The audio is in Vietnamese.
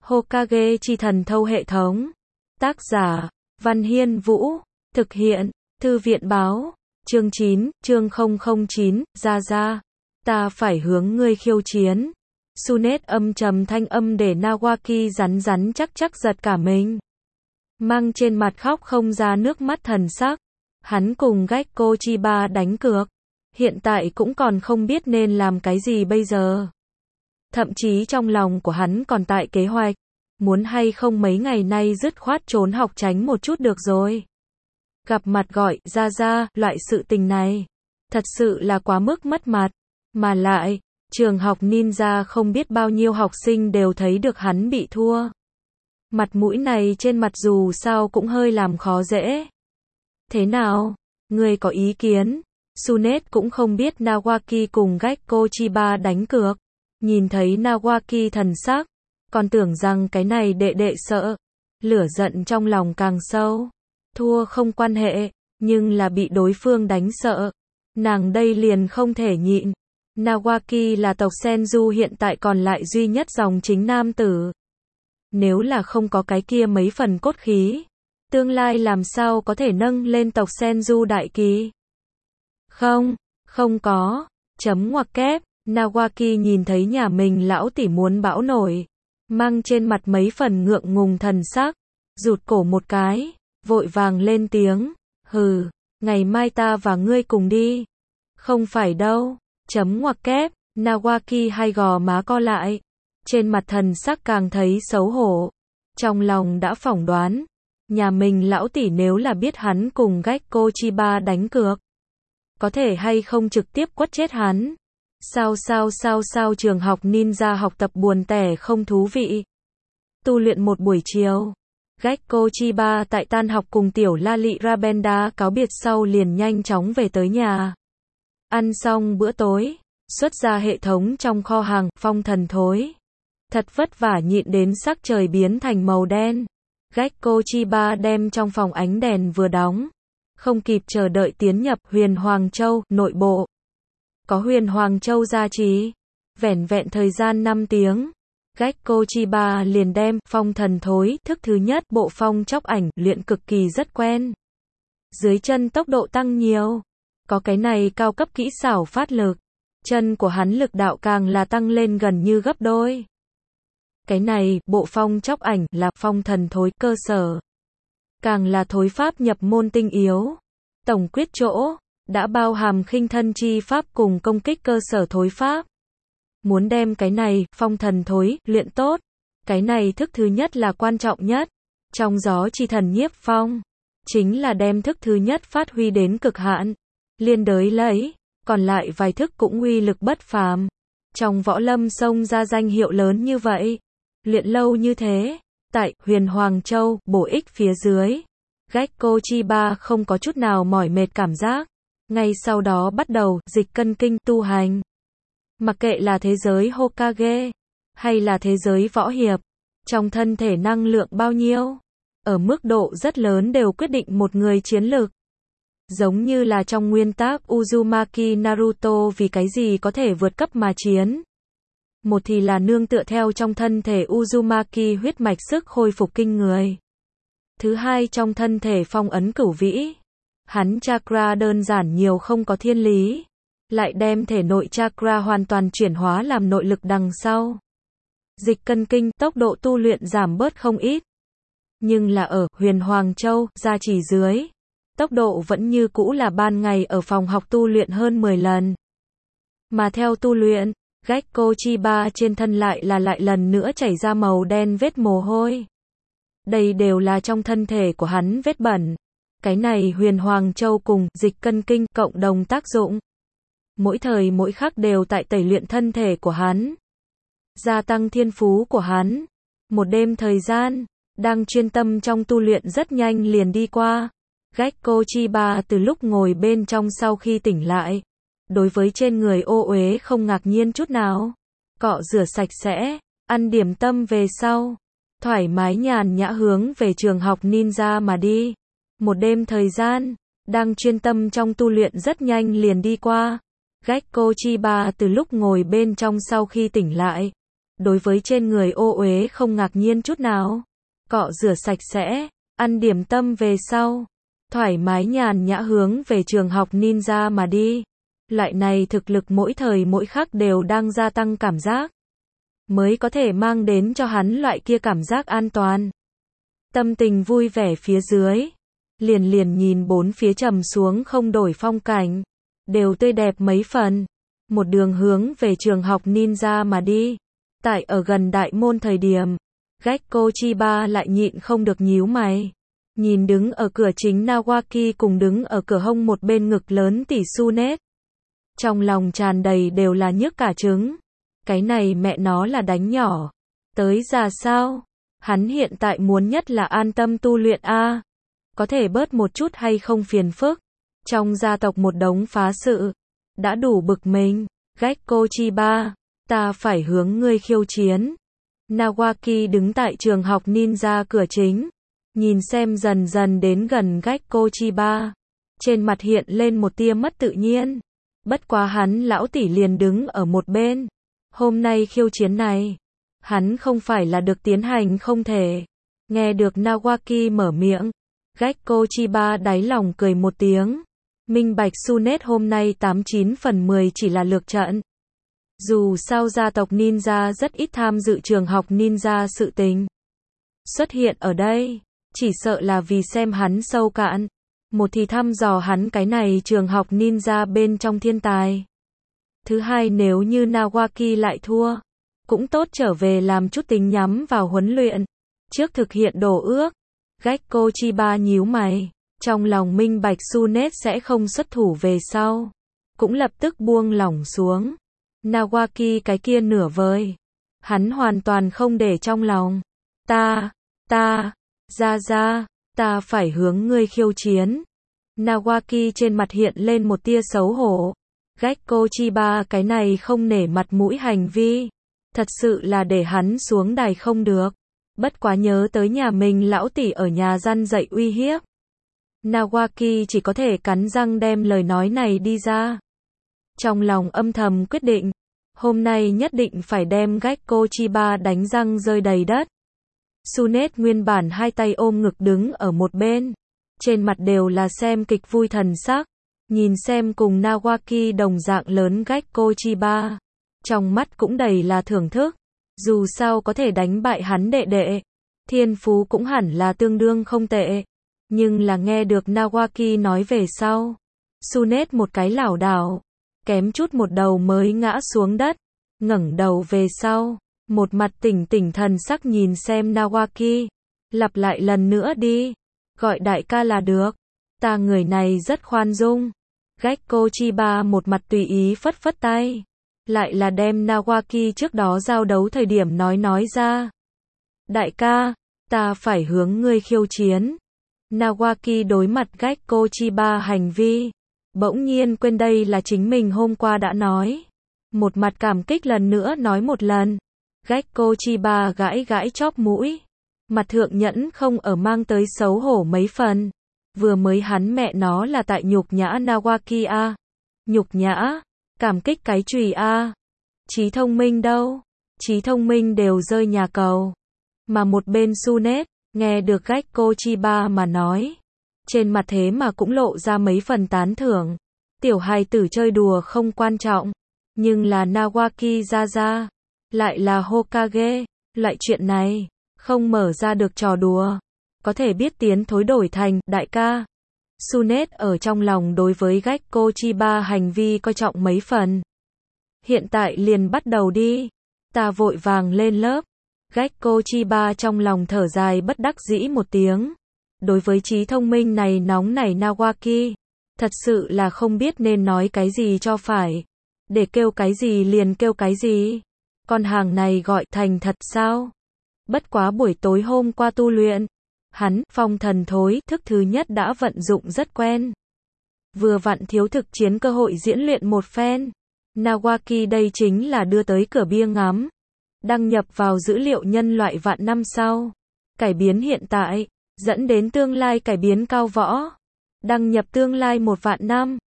Hokage chi thần thâu hệ thống. Tác giả, Văn Hiên Vũ. Thực hiện, Thư viện báo. Chương 9, chương 009, ra. Ta phải hướng ngươi khiêu chiến. Sunet âm trầm thanh âm để Nawaki rắn chắc giật cả mình. Mang trên mặt khóc không ra nước mắt thần sắc. Hắn cùng Gekko Chiba đánh cược. Hiện tại cũng còn không biết nên làm cái gì bây giờ. Thậm chí trong lòng của hắn còn tại kế hoạch. Muốn hay không mấy ngày nay dứt khoát trốn học tránh một chút được rồi. Gặp mặt gọi ra, loại sự tình này. Thật sự là quá mức mất mặt. Mà lại, trường học ninja không biết bao nhiêu học sinh đều thấy được hắn bị thua. Mặt mũi này trên mặt dù sao cũng hơi làm khó dễ. Thế nào? Ngươi có ý kiến? Sunet cũng không biết Nawaki cùng Gekko Chiba đánh cược. Nhìn thấy Nawaki thần sắc, còn tưởng rằng cái này đệ sợ. Lửa giận trong lòng càng sâu. Thua không quan hệ, nhưng là bị đối phương đánh sợ. Nàng đây liền không thể nhịn. Nawaki là tộc Senju hiện tại còn lại duy nhất dòng chính nam tử. Nếu là không có cái kia mấy phần cốt khí, tương lai làm sao có thể nâng lên tộc Senju đại kỳ? Không có. Chấm ngoặc kép. Nawaki nhìn thấy nhà mình lão tỷ muốn bão nổi. Mang trên mặt mấy phần ngượng ngùng thần sắc. Rụt cổ một cái. Vội vàng lên tiếng. Hừ. Ngày mai ta và ngươi cùng đi. Không phải đâu. Chấm ngoặc kép. Nawaki hai gò má co lại. Trên mặt thần sắc càng thấy xấu hổ. Trong lòng đã phỏng đoán. Nhà mình lão tỷ nếu là biết hắn cùng Gekko Chiba đánh cược. Có thể hay không trực tiếp quất chết hắn. Sao trường học ninja học tập buồn tẻ không thú vị. Tu luyện một buổi chiều. Gekko Chiba tại tan học cùng tiểu Lali Rabenda cáo biệt sau liền nhanh chóng về tới nhà. Ăn xong bữa tối. Xuất ra hệ thống trong kho hàng, phong thần thối. Thật vất vả nhịn đến sắc trời biến thành màu đen. Gekko Chiba đem trong phòng ánh đèn vừa đóng. Không kịp chờ đợi tiến nhập Huyền Hoàng Châu, nội bộ. Có Huyền Hoàng Châu gia trì. Vẻn vẹn thời gian 5 tiếng. Gekko Chiba liền đem phong thần thối, thức thứ nhất bộ phong chóc ảnh, luyện cực kỳ rất quen. Dưới chân tốc độ tăng nhiều. Có cái này cao cấp kỹ xảo phát lực. Chân của hắn lực đạo càng là tăng lên gần như gấp đôi. Cái này, bộ phong chóc ảnh, là phong thần thối cơ sở. Càng là thối pháp nhập môn tinh yếu. Tổng quyết chỗ, đã bao hàm khinh thân chi pháp cùng công kích cơ sở thối pháp. Muốn đem cái này, phong thần thối, luyện tốt. Cái này thức thứ nhất là quan trọng nhất. Trong gió chi thần nhiếp phong. Chính là đem thức thứ nhất phát huy đến cực hạn. Liên đới lấy. Còn lại vài thức cũng uy lực bất phàm. Trong võ lâm xông ra danh hiệu lớn như vậy. Luyện lâu như thế. Tại Huyền Hoàng Châu, bổ ích phía dưới. Gekko Chiba không có chút nào mỏi mệt cảm giác. Ngay sau đó bắt đầu dịch cân kinh tu hành. Mặc kệ là thế giới Hokage, hay là thế giới võ hiệp, trong thân thể năng lượng bao nhiêu, ở mức độ rất lớn đều quyết định một người chiến lược. Giống như là trong nguyên tác Uzumaki Naruto vì cái gì có thể vượt cấp mà chiến. Một thì là nương tựa theo trong thân thể Uzumaki huyết mạch sức hồi phục kinh người. Thứ hai trong thân thể phong ấn cửu vĩ. Hắn chakra đơn giản nhiều không có thiên lý. Lại đem thể nội chakra hoàn toàn chuyển hóa làm nội lực đằng sau. Dịch cân kinh, tốc độ tu luyện giảm bớt không ít. Nhưng là ở Huyền Hoàng Châu, gia trì dưới. Tốc độ vẫn như cũ là ban ngày ở phòng học tu luyện hơn 10 lần. Mà theo tu luyện, Gekko Chiba trên thân lại lần nữa chảy ra màu đen vết mồ hôi. Đây đều là trong thân thể của hắn vết bẩn. Cái này Huyền Hoàng Châu cùng dịch cân kinh cộng đồng tác dụng. Mỗi thời mỗi khắc đều tại tẩy luyện thân thể của hắn. Gia tăng thiên phú của hắn. Một đêm thời gian, đang chuyên tâm trong tu luyện rất nhanh liền đi qua. Gekko Chiba từ lúc ngồi bên trong sau khi tỉnh lại. Đối với trên người ô uế không ngạc nhiên chút nào. Cọ rửa sạch sẽ, ăn điểm tâm về sau. Thoải mái nhàn nhã hướng về trường học ninja mà đi. Một đêm thời gian, đang chuyên tâm trong tu luyện rất nhanh liền đi qua. Gekko Chiba từ lúc ngồi bên trong sau khi tỉnh lại. đối với trên người ô uế không ngạc nhiên chút nào. Cọ rửa sạch sẽ, ăn điểm tâm về sau, thoải mái nhàn nhã hướng về trường học ninja mà đi. Loại này thực lực mỗi thời mỗi khắc đều đang gia tăng cảm giác, mới có thể mang đến cho hắn loại kia cảm giác an toàn. Tâm tình vui vẻ phía dưới, liền nhìn bốn phía trầm xuống không đổi phong cảnh, đều tươi đẹp mấy phần. Một đường hướng về trường học ninja mà đi. Tại ở gần đại môn thời điểm, Gekko Chiba lại nhịn không được nhíu mày. Nhìn đứng ở cửa chính Nawaki cùng đứng ở cửa hông một bên ngực lớn tỷ Tsunet. Trong lòng tràn đầy đều là nhức cả trứng. Cái này mẹ nó là đánh nhỏ. Tới già sao? Hắn hiện tại muốn nhất là an tâm tu luyện a. Có thể bớt một chút hay không phiền phức. Trong gia tộc một đống phá sự. Đã đủ bực mình. Gekko Chiba, ta phải hướng ngươi khiêu chiến. Nawaki đứng tại trường học ninja cửa chính. Nhìn xem dần dần đến gần Gekko Chiba. Trên mặt hiện lên một tia mất tự nhiên. Bất quá hắn lão tỷ liền đứng ở một bên. Hôm nay khiêu chiến này, hắn không phải là được tiến hành không thể. Nghe được Nawaki mở miệng, Gekko Chiba đáy lòng cười một tiếng. Minh bạch Tsunet hôm nay 89 phần 10 chỉ là lược trận. Dù sao gia tộc ninja rất ít tham dự trường học ninja sự tình. Xuất hiện ở đây, chỉ sợ là vì xem hắn sâu cạn. Một thì thăm dò hắn cái này trường học ninja bên trong thiên tài. Thứ hai nếu như Nawaki lại thua, cũng tốt trở về làm chút tính nhắm vào huấn luyện. Trước thực hiện đồ ước, Gekko Chiba nhíu mày. Trong lòng minh bạch Tsunet sẽ không xuất thủ về sau. Cũng lập tức buông lỏng xuống. Nawaki cái kia nửa vời. Hắn hoàn toàn không để trong lòng. Ta phải hướng ngươi khiêu chiến. Nawaki trên mặt hiện lên một tia xấu hổ. Gekko Chiba cái này không nể mặt mũi hành vi. Thật sự là để hắn xuống đài không được. Bất quá nhớ tới nhà mình lão tỷ ở nhà răn dạy uy hiếp. Nawaki chỉ có thể cắn răng đem lời nói này đi ra. Trong lòng âm thầm quyết định. Hôm nay nhất định phải đem Gekko Chiba đánh răng rơi đầy đất. Tsunet nguyên bản hai tay ôm ngực đứng ở một bên. Trên mặt đều là xem kịch vui thần sắc. Nhìn xem cùng Nawaki đồng dạng lớn Gekko Chiba. Trong mắt cũng đầy là thưởng thức. Dù sao có thể đánh bại hắn đệ đệ. Thiên phú cũng hẳn là tương đương không tệ. Nhưng là nghe được Nawaki nói về sau. Tsunet một cái lảo đảo. Kém chút một đầu mới ngã xuống đất. Ngẩng đầu về sau. Một mặt tỉnh thần sắc nhìn xem Nawaki. Lặp lại lần nữa đi. Gọi đại ca là được. Ta người này rất khoan dung. Gekko Chiba một mặt tùy ý phất phất tay. Lại là đem Nawaki trước đó giao đấu thời điểm nói ra. Đại ca, ta phải hướng ngươi khiêu chiến. Nawaki đối mặt Gekko Chiba hành vi. Bỗng nhiên quên đây là chính mình hôm qua đã nói. Một mặt cảm kích lần nữa nói một lần. Gekko Chiba gãi chóp mũi. Mặt thượng nhẫn không ở mang tới xấu hổ mấy phần. Vừa mới hắn mẹ nó là tại nhục nhã Nawaki a. Nhục nhã, cảm kích cái chùy a. Trí thông minh đâu? Trí thông minh đều rơi nhà cầu. Mà một bên Tsunet, nghe được Gekko Chiba mà nói. Trên mặt thế mà cũng lộ ra mấy phần tán thưởng. Tiểu hài tử chơi đùa không quan trọng. Nhưng là Nawaki ra. Lại là Hokage. Loại chuyện này, không mở ra được trò đùa. Có thể biết tiến thối đổi thành đại ca. Tsunet ở trong lòng đối với Gekko Chiba hành vi coi trọng mấy phần. Hiện tại liền bắt đầu đi. Ta vội vàng lên lớp. Gekko Chiba trong lòng thở dài bất đắc dĩ một tiếng. Đối với trí thông minh này nóng nảy Nawaki. Thật sự là không biết nên nói cái gì cho phải. Để kêu cái gì liền kêu cái gì. Con hàng này gọi thành thật sao? Bất quá buổi tối hôm qua tu luyện. Hắn, phong thần thối, thức thứ nhất đã vận dụng rất quen. Vừa vặn thiếu thực chiến cơ hội diễn luyện một phen. Nawaki đây chính là đưa tới cửa bia ngắm. Đăng nhập vào dữ liệu nhân loại vạn năm sau. Cải biến hiện tại, dẫn đến tương lai cải biến cao võ. Đăng nhập tương lai một vạn năm.